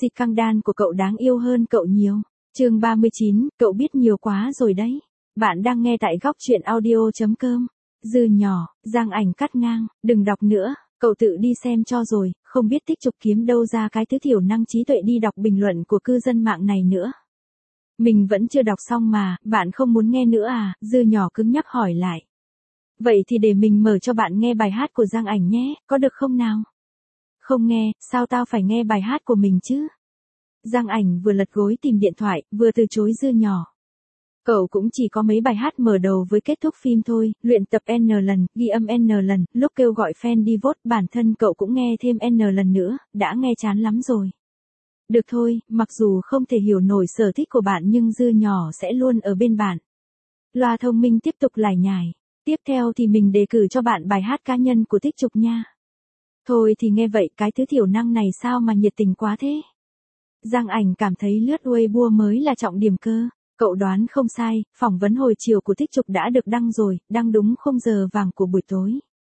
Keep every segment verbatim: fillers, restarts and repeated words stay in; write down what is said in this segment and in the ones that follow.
Scandal của cậu đáng yêu hơn cậu nhiều. Chương ba mươi chín, cậu biết nhiều quá rồi đấy. Bạn đang nghe tại góc truyện audio chấm com. Dư nhỏ, Giang Ảnh cắt ngang, đừng đọc nữa, cậu tự đi xem cho rồi, không biết Tích Trục kiếm đâu ra cái thứ thiểu năng trí tuệ đi đọc bình luận của cư dân mạng này nữa. Mình vẫn chưa đọc xong mà, bạn không muốn nghe nữa à? Dư nhỏ cứng nhắc hỏi lại. Vậy thì để mình mở cho bạn nghe bài hát của Giang Ảnh nhé, có được không nào? Không nghe, sao tao phải nghe bài hát của mình chứ? Giang Ảnh vừa lật gối tìm điện thoại, vừa từ chối Dư nhỏ. Cậu cũng chỉ có mấy bài hát mở đầu với kết thúc phim thôi, luyện tập N lần, ghi âm N lần, lúc kêu gọi fan đi vote bản thân cậu cũng nghe thêm N lần nữa, đã nghe chán lắm rồi. Được thôi, mặc dù không thể hiểu nổi sở thích của bạn nhưng Dư nhỏ sẽ luôn ở bên bạn. Loa thông minh tiếp tục lải nhải. Tiếp theo thì mình đề cử cho bạn bài hát cá nhân của Tích Trục nha. Thôi thì nghe vậy cái thứ thiểu năng này sao mà nhiệt tình quá thế. Giang Ảnh cảm thấy lướt Weibo mới là trọng điểm cơ. Cậu đoán không sai, phỏng vấn hồi chiều của Tích Trục đã được đăng rồi, đăng đúng khung giờ vàng của buổi tối.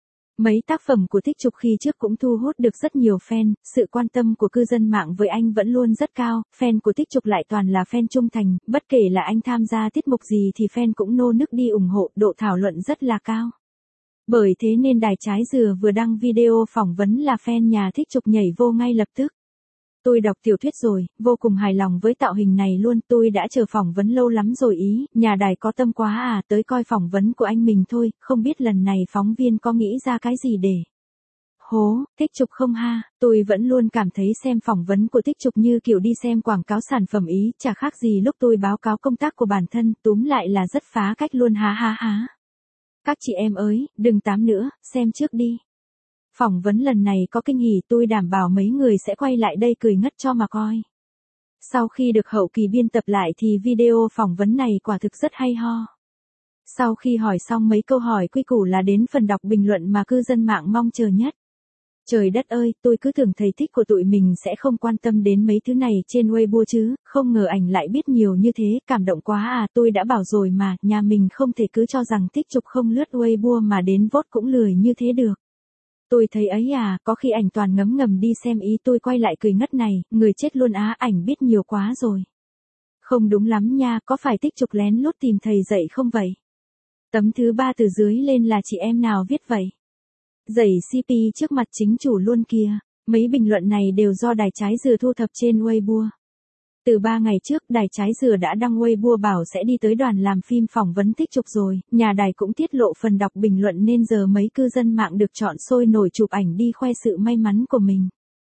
Mấy tác phẩm của Tích Trục khi trước cũng thu hút được rất nhiều fan, sự quan tâm của cư dân mạng với anh vẫn luôn rất cao, fan của Tích Trục lại toàn là fan trung thành, bất kể là anh tham gia tiết mục gì thì fan cũng nô nức đi ủng hộ, độ thảo luận rất là cao. Bởi thế nên Đài Trái Dừa vừa đăng video phỏng vấn là fan nhà Tích Trục nhảy vô ngay lập tức. Tôi đọc tiểu thuyết rồi, vô cùng hài lòng với tạo hình này luôn, tôi đã chờ phỏng vấn lâu lắm rồi ý, nhà đài có tâm quá à, tới coi phỏng vấn của anh mình thôi, không biết lần này phóng viên có nghĩ ra cái gì để... Hố, Tích Trục không ha, tôi vẫn luôn cảm thấy xem phỏng vấn của Tích Trục như kiểu đi xem quảng cáo sản phẩm ý, chả khác gì lúc tôi báo cáo công tác của bản thân, túm lại là rất phá cách luôn há há há. Các chị em ơi, đừng tám nữa, xem trước đi. Phỏng vấn lần này có kinh hỉ, tôi đảm bảo mấy người sẽ quay lại đây cười ngất cho mà coi. Sau khi được hậu kỳ biên tập lại thì video phỏng vấn này quả thực rất hay ho. Sau khi hỏi xong mấy câu hỏi quy củ là đến phần đọc bình luận mà cư dân mạng mong chờ nhất. Trời đất ơi, tôi cứ tưởng thầy thích của tụi mình sẽ không quan tâm đến mấy thứ này trên Weibo chứ, không ngờ ảnh lại biết nhiều như thế, cảm động quá à, tôi đã bảo rồi mà, nhà mình không thể cứ cho rằng Tích Trục không lướt Weibo mà đến vote cũng lười như thế được. Tôi thấy ấy à, có khi ảnh toàn ngấm ngầm đi xem ý, tôi quay lại cười ngất này, người chết luôn á, ảnh biết nhiều quá rồi. Không đúng lắm nha, có phải Tích Trục lén lút tìm thầy dạy không vậy? Tấm thứ ba từ dưới lên là chị em nào viết vậy? Dạy xê pê trước mặt chính chủ luôn kìa, mấy bình luận này đều do Đài Trái Dừa thu thập trên Weibo. Từ ba ngày trước, Đài Trái Dừa đã đăng Weibo bảo sẽ đi tới đoàn làm phim phỏng vấn Tích Trục rồi, nhà đài cũng tiết lộ phần đọc bình luận nên giờ mấy cư dân mạng được chọn sôi nổi chụp ảnh đi khoe sự may mắn của mình.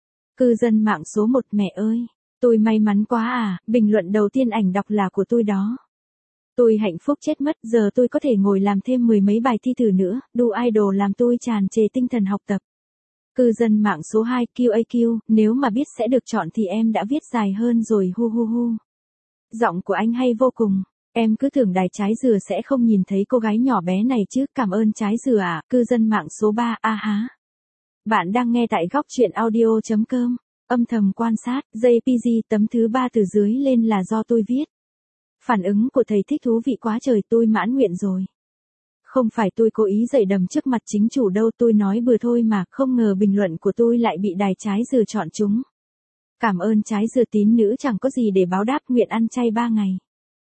Cư dân mạng số một, mẹ ơi, tôi may mắn quá à, bình luận đầu tiên ảnh đọc là của tôi đó. Tôi hạnh phúc chết mất, giờ tôi có thể ngồi làm thêm mười mấy bài thi thử nữa, đu idol làm tôi tràn trề tinh thần học tập. Cư dân mạng số hai, quy a quy, nếu mà biết sẽ được chọn thì em đã viết dài hơn rồi hu hu hu. Giọng của anh hay vô cùng, em cứ tưởng Đài Trái Dừa sẽ không nhìn thấy cô gái nhỏ bé này chứ, cảm ơn Trái Dừa ạ. Cư dân mạng số ba, a há. Bạn đang nghe tại góc truyện audio chấm com, âm thầm quan sát, jê pê giê tấm thứ ba từ dưới lên là do tôi viết. Phản ứng của thầy thích thú vị quá trời, tôi mãn nguyện rồi. Không phải tôi cố ý dạy đầm trước mặt chính chủ đâu, tôi nói bừa thôi mà, không ngờ bình luận của tôi lại bị Đài Trái Dừa chọn chúng. Cảm ơn Trái Dừa tín nữ chẳng có gì để báo đáp, nguyện ăn chay ba ngày.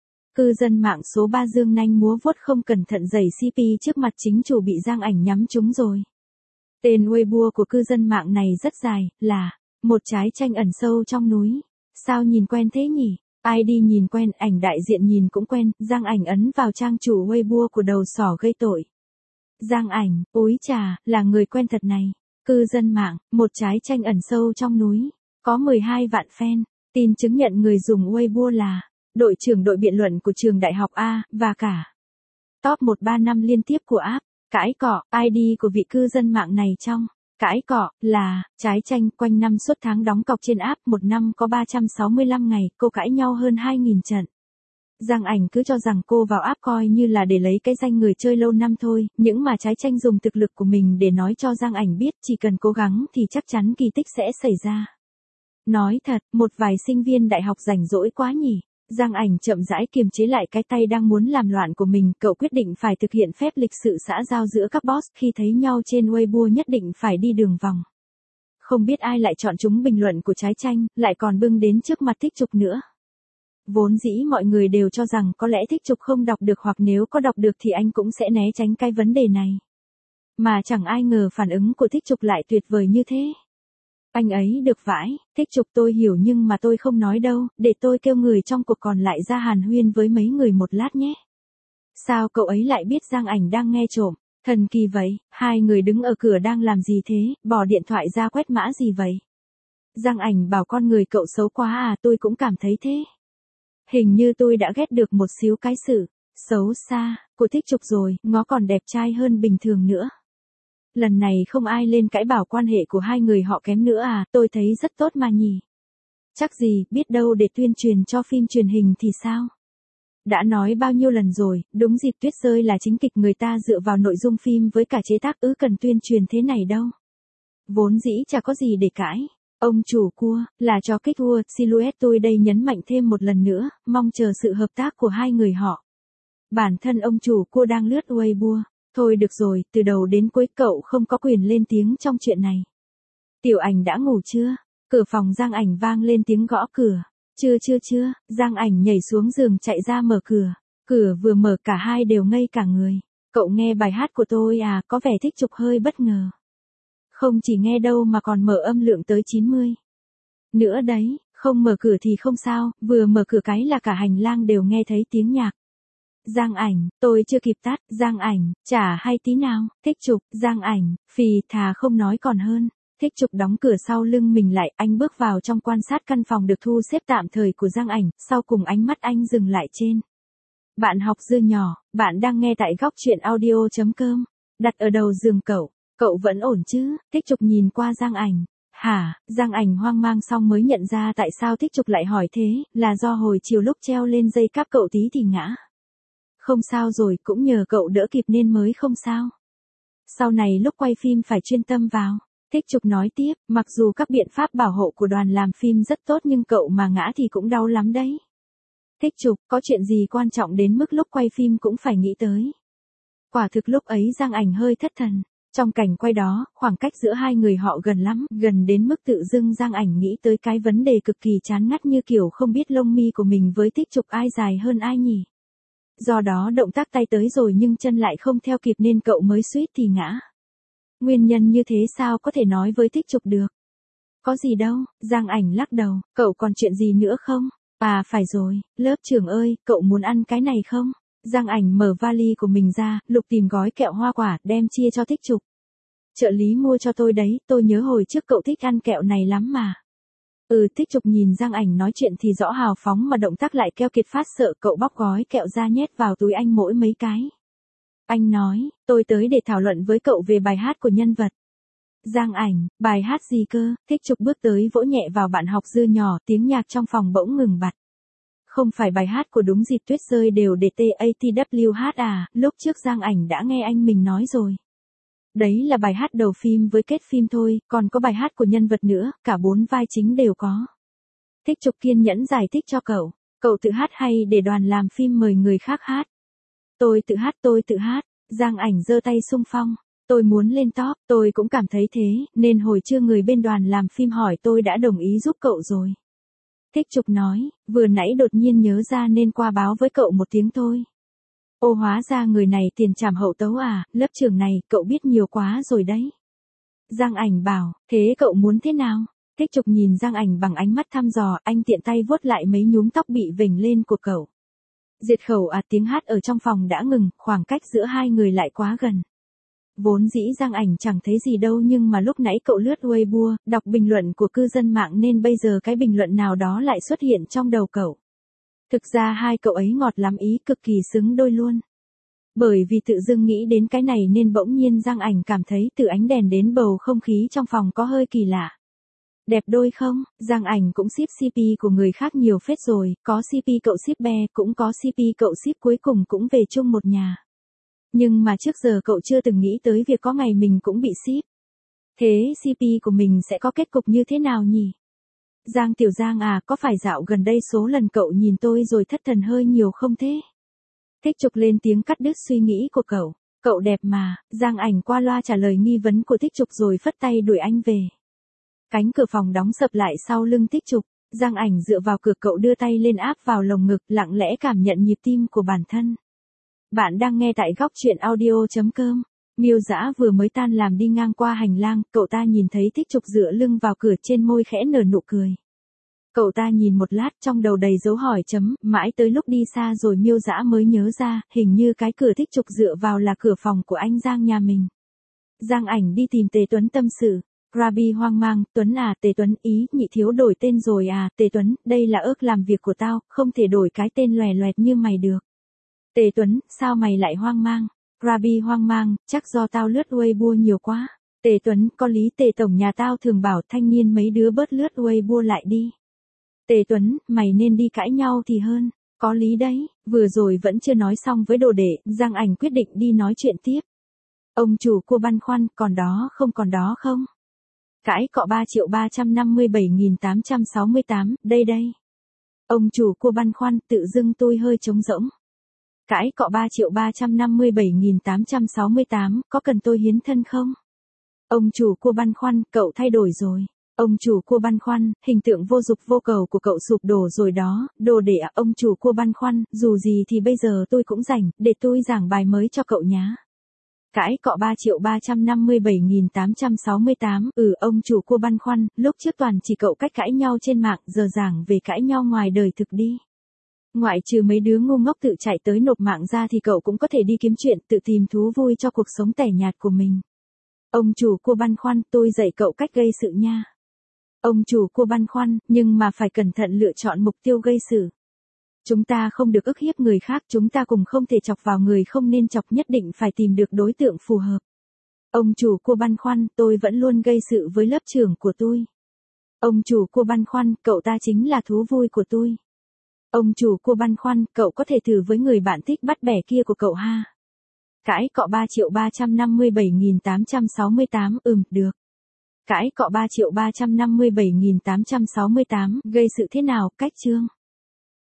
Cư dân mạng số ba dương nanh múa vuốt không cẩn thận giày xê pê trước mặt chính chủ bị Giang Ảnh nhắm trúng rồi. Tên Weibo của cư dân mạng này rất dài, là một trái chanh ẩn sâu trong núi. Sao nhìn quen thế nhỉ? i đê nhìn quen, ảnh đại diện nhìn cũng quen, Giang Ảnh ấn vào trang chủ Weibo của đầu sỏ gây tội. Giang Ảnh, ối chà, là người quen thật này. Cư dân mạng, một trái chanh ẩn sâu trong núi, có mười hai vạn fan, tin chứng nhận người dùng Weibo là đội trưởng đội biện luận của trường đại học A, và cả top một ba năm liên tiếp của app, cãi cọ, i đê của vị cư dân mạng này trong cãi cọ, là, trái chanh, quanh năm suốt tháng đóng cọc trên app, một năm có ba trăm sáu mươi lăm ngày, cô cãi nhau hơn hai nghìn trận. Giang Ảnh cứ cho rằng cô vào app coi như là để lấy cái danh người chơi lâu năm thôi, những mà trái chanh dùng thực lực của mình để nói cho Giang Ảnh biết chỉ cần cố gắng thì chắc chắn kỳ tích sẽ xảy ra. Nói thật, một vài sinh viên đại học rảnh rỗi quá nhỉ. Giang Ảnh chậm rãi kiềm chế lại cái tay đang muốn làm loạn của mình, cậu quyết định phải thực hiện phép lịch sự xã giao giữa các boss, khi thấy nhau trên Weibo nhất định phải đi đường vòng. Không biết ai lại chọn chúng bình luận của trái tranh, lại còn bưng đến trước mặt Thích Trục nữa. Vốn dĩ mọi người đều cho rằng có lẽ Thích Trục không đọc được hoặc nếu có đọc được thì anh cũng sẽ né tránh cái vấn đề này. Mà chẳng ai ngờ phản ứng của Thích Trục lại tuyệt vời như thế. Anh ấy được vãi, Thích Trục tôi hiểu nhưng mà tôi không nói đâu, để tôi kêu người trong cuộc còn lại ra hàn huyên với mấy người một lát nhé. Sao cậu ấy lại biết Giang Ảnh đang nghe trộm? Thần kỳ vậy, hai người đứng ở cửa đang làm gì thế, bỏ điện thoại ra quét mã gì vậy? Giang Ảnh bảo con người cậu xấu quá à, tôi cũng cảm thấy thế. Hình như tôi đã ghét được một xíu cái sự xấu xa của Thích Trục rồi, ngó còn đẹp trai hơn bình thường nữa. Lần này không ai lên cãi bảo quan hệ của hai người họ kém nữa à, tôi thấy rất tốt mà nhỉ. Chắc gì, biết đâu để tuyên truyền cho phim truyền hình thì sao? Đã nói bao nhiêu lần rồi, đúng dịp Tuyết Rơi là chính kịch người ta dựa vào nội dung phim với cả chế tác ư cần tuyên truyền thế này đâu. Vốn dĩ chả có gì để cãi. Ông chủ cua, là cho kích vua, silhouette tôi đây nhấn mạnh thêm một lần nữa, mong chờ sự hợp tác của hai người họ. Bản thân ông chủ cua đang lướt Weibo. Thôi được rồi, từ đầu đến cuối cậu không có quyền lên tiếng trong chuyện này. Tiểu Ảnh đã ngủ chưa? Cửa phòng Giang Ảnh vang lên tiếng gõ cửa. Chưa chưa chưa, Giang Ảnh nhảy xuống giường chạy ra mở cửa. Cửa vừa mở cả hai đều ngây cả người. Cậu nghe bài hát của tôi à, có vẻ Thích Trục hơi bất ngờ. Không chỉ nghe đâu mà còn mở âm lượng tới chín mươi. Nữa đấy, không mở cửa thì không sao, vừa mở cửa cái là cả hành lang đều nghe thấy tiếng nhạc. Giang Ảnh, tôi chưa kịp tắt, Giang Ảnh, chả hay tí nào, Thích Trục, Giang Ảnh, phì thà không nói còn hơn. Thích Trục đóng cửa sau lưng mình lại, anh bước vào trong quan sát căn phòng được thu xếp tạm thời của Giang Ảnh, sau cùng ánh mắt anh dừng lại trên. Bạn học dưa nhỏ, bạn đang nghe tại góc truyện audio.com, đặt ở đầu giường cậu, cậu vẫn ổn chứ, Thích Trục nhìn qua Giang Ảnh. Hả, Giang Ảnh hoang mang xong mới nhận ra tại sao Thích Trục lại hỏi thế, là do hồi chiều lúc treo lên dây cáp cậu tí thì ngã. Không sao rồi, cũng nhờ cậu đỡ kịp nên mới không sao. Sau này lúc quay phim phải chuyên tâm vào. Thích Trục nói tiếp, mặc dù các biện pháp bảo hộ của đoàn làm phim rất tốt nhưng cậu mà ngã thì cũng đau lắm đấy. Thích Trục, có chuyện gì quan trọng đến mức lúc quay phim cũng phải nghĩ tới. Quả thực lúc ấy Giang Ảnh hơi thất thần. Trong cảnh quay đó, khoảng cách giữa hai người họ gần lắm, gần đến mức tự dưng Giang Ảnh nghĩ tới cái vấn đề cực kỳ chán ngắt như kiểu không biết lông mi của mình với Thích Trục ai dài hơn ai nhỉ. Do đó động tác tay tới rồi nhưng chân lại không theo kịp nên cậu mới suýt thì ngã. Nguyên nhân như thế sao có thể nói với Thích Trục được. Có gì đâu, Giang Ảnh lắc đầu, cậu còn chuyện gì nữa không? À phải rồi, lớp trưởng ơi, cậu muốn ăn cái này không? Giang Ảnh mở vali của mình ra, lục tìm gói kẹo hoa quả, đem chia cho Thích Trục. Trợ lý mua cho tôi đấy, tôi nhớ hồi trước cậu thích ăn kẹo này lắm mà. Ừ, Thích Trục nhìn Giang Ảnh nói chuyện thì rõ hào phóng mà động tác lại keo kiệt phát sợ cậu bóc gói kẹo ra nhét vào túi anh mỗi mấy cái. Anh nói, tôi tới để thảo luận với cậu về bài hát của nhân vật. Giang Ảnh, bài hát gì cơ? Thích Trục bước tới vỗ nhẹ vào bạn học dưa nhỏ, tiếng nhạc trong phòng bỗng ngừng bặt. Không phải bài hát của đúng dịp Tuyết Rơi đều để tê a tê vê hát à, lúc trước Giang Ảnh đã nghe anh mình nói rồi. Đấy là bài hát đầu phim với kết phim thôi, còn có bài hát của nhân vật nữa, cả bốn vai chính đều có. Thích Trục kiên nhẫn giải thích cho cậu, cậu tự hát hay để đoàn làm phim mời người khác hát? Tôi tự hát, tôi tự hát, Giang Ảnh giơ tay xung phong, tôi muốn lên top, tôi cũng cảm thấy thế, nên hồi trưa người bên đoàn làm phim hỏi tôi đã đồng ý giúp cậu rồi. Thích Trục nói, vừa nãy đột nhiên nhớ ra nên qua báo với cậu một tiếng thôi. Ô hóa ra người này tiền trảm hậu tấu à, lớp trưởng này, cậu biết nhiều quá rồi đấy. Giang Ảnh bảo, thế cậu muốn thế nào? Thích Trục nhìn Giang Ảnh bằng ánh mắt thăm dò, anh tiện tay vuốt lại mấy nhúm tóc bị vểnh lên của cậu. Diệt khẩu à, tiếng hát ở trong phòng đã ngừng, khoảng cách giữa hai người lại quá gần. Vốn dĩ Giang Ảnh chẳng thấy gì đâu nhưng mà lúc nãy cậu lướt Weibo, đọc bình luận của cư dân mạng nên bây giờ cái bình luận nào đó lại xuất hiện trong đầu cậu. Thực ra hai cậu ấy ngọt lắm ý, cực kỳ xứng đôi luôn. Bởi vì tự dưng nghĩ đến cái này nên bỗng nhiên Giang Ảnh cảm thấy từ ánh đèn đến bầu không khí trong phòng có hơi kỳ lạ. Đẹp đôi không? Giang Ảnh cũng ship xê pê của người khác nhiều phết rồi, có xê pê cậu ship Be, cũng có xê pê cậu ship cuối cùng cũng về chung một nhà. Nhưng mà trước giờ cậu chưa từng nghĩ tới việc có ngày mình cũng bị ship. Thế xê pê của mình sẽ có kết cục như thế nào nhỉ? Giang Tiểu Giang à, có phải dạo gần đây số lần cậu nhìn tôi rồi thất thần hơi nhiều không thế? Thích Trục lên tiếng cắt đứt suy nghĩ của cậu. Cậu đẹp mà, Giang Ảnh qua loa trả lời nghi vấn của Thích Trục rồi phất tay đuổi anh về. Cánh cửa phòng đóng sập lại sau lưng Tích Trục, Giang Ảnh dựa vào cửa, cậu đưa tay lên áp vào lồng ngực, lặng lẽ cảm nhận nhịp tim của bản thân. Bạn đang nghe tại góc chuyện audio chấm com. Miêu Dã vừa mới tan làm đi ngang qua hành lang, cậu ta nhìn thấy Tích Trục dựa lưng vào cửa, trên môi khẽ nở nụ cười. Cậu ta nhìn một lát, trong đầu đầy dấu hỏi chấm, mãi tới lúc đi xa rồi Miêu Dã mới nhớ ra, hình như cái cửa Tích Trục dựa vào là cửa phòng của anh Giang nhà mình. Giang Ảnh đi tìm Tề Tuấn tâm sự. Rabi hoang mang, Tuấn à, Tề Tuấn, ý, nhị thiếu đổi tên rồi à, Tề Tuấn, đây là ước làm việc của tao, không thể đổi cái tên lòe loẹt như mày được. Tề Tuấn, sao mày lại hoang mang? Rabi hoang mang, chắc do tao lướt Weibo nhiều quá. Tề Tuấn, có lý, Tề tổng nhà tao thường bảo thanh niên mấy đứa bớt lướt Weibo lại đi. Tề Tuấn, mày nên đi cãi nhau thì hơn. Có lý đấy, vừa rồi vẫn chưa nói xong với đồ đệ, Giang Ảnh quyết định đi nói chuyện tiếp. Ông chủ cua băn khoăn, còn đó không còn đó không? Cãi cọ ba triệu ba trăm năm mươi bảy nghìn tám trăm sáu mươi tám, đây đây. Ông chủ cua băn khoăn, tự dưng tôi hơi trống rỗng. Cãi cọ ba triệu ba trăm năm mươi bảy nghìn tám trăm sáu mươi tám, có cần tôi hiến thân không? Ông chủ cua băn khoăn, cậu thay đổi rồi. Ông chủ cua băn khoăn, hình tượng vô dục vô cầu của cậu sụp đổ rồi đó, đồ đệ ạ. Ông chủ cua băn khoăn, dù gì thì bây giờ tôi cũng rảnh, để tôi giảng bài mới cho cậu nhá. Cãi cọ ba triệu ba trăm năm mươi bảy nghìn tám trăm sáu mươi tám, ừ ông chủ cua băn khoăn, lúc trước toàn chỉ cậu cách cãi nhau trên mạng, giờ giảng về cãi nhau ngoài đời thực đi. Ngoại trừ mấy đứa ngu ngốc tự chạy tới nộp mạng ra thì cậu cũng có thể đi kiếm chuyện, tự tìm thú vui cho cuộc sống tẻ nhạt của mình. Ông chủ cua băn khoăn, tôi dạy cậu cách gây sự nha. Ông chủ cua băn khoăn, nhưng mà phải cẩn thận lựa chọn mục tiêu gây sự. Chúng ta không được ức hiếp người khác, chúng ta cùng không thể chọc vào người không nên chọc, nhất định phải tìm được đối tượng phù hợp. Ông chủ cua băn khoăn, tôi vẫn luôn gây sự với lớp trưởng của tôi. Ông chủ cua băn khoăn, cậu ta chính là thú vui của tôi. Ông chủ cua băn khoăn, cậu có thể thử với người bạn thích bắt bẻ kia của cậu ha. Cãi cọ ba triệu ba trăm năm mươi bảy nghìn tám trăm sáu mươi tám, ừm, được. Cãi cọ ba triệu ba trăm năm mươi bảy nghìn tám trăm sáu mươi tám, gây sự thế nào, cách chương.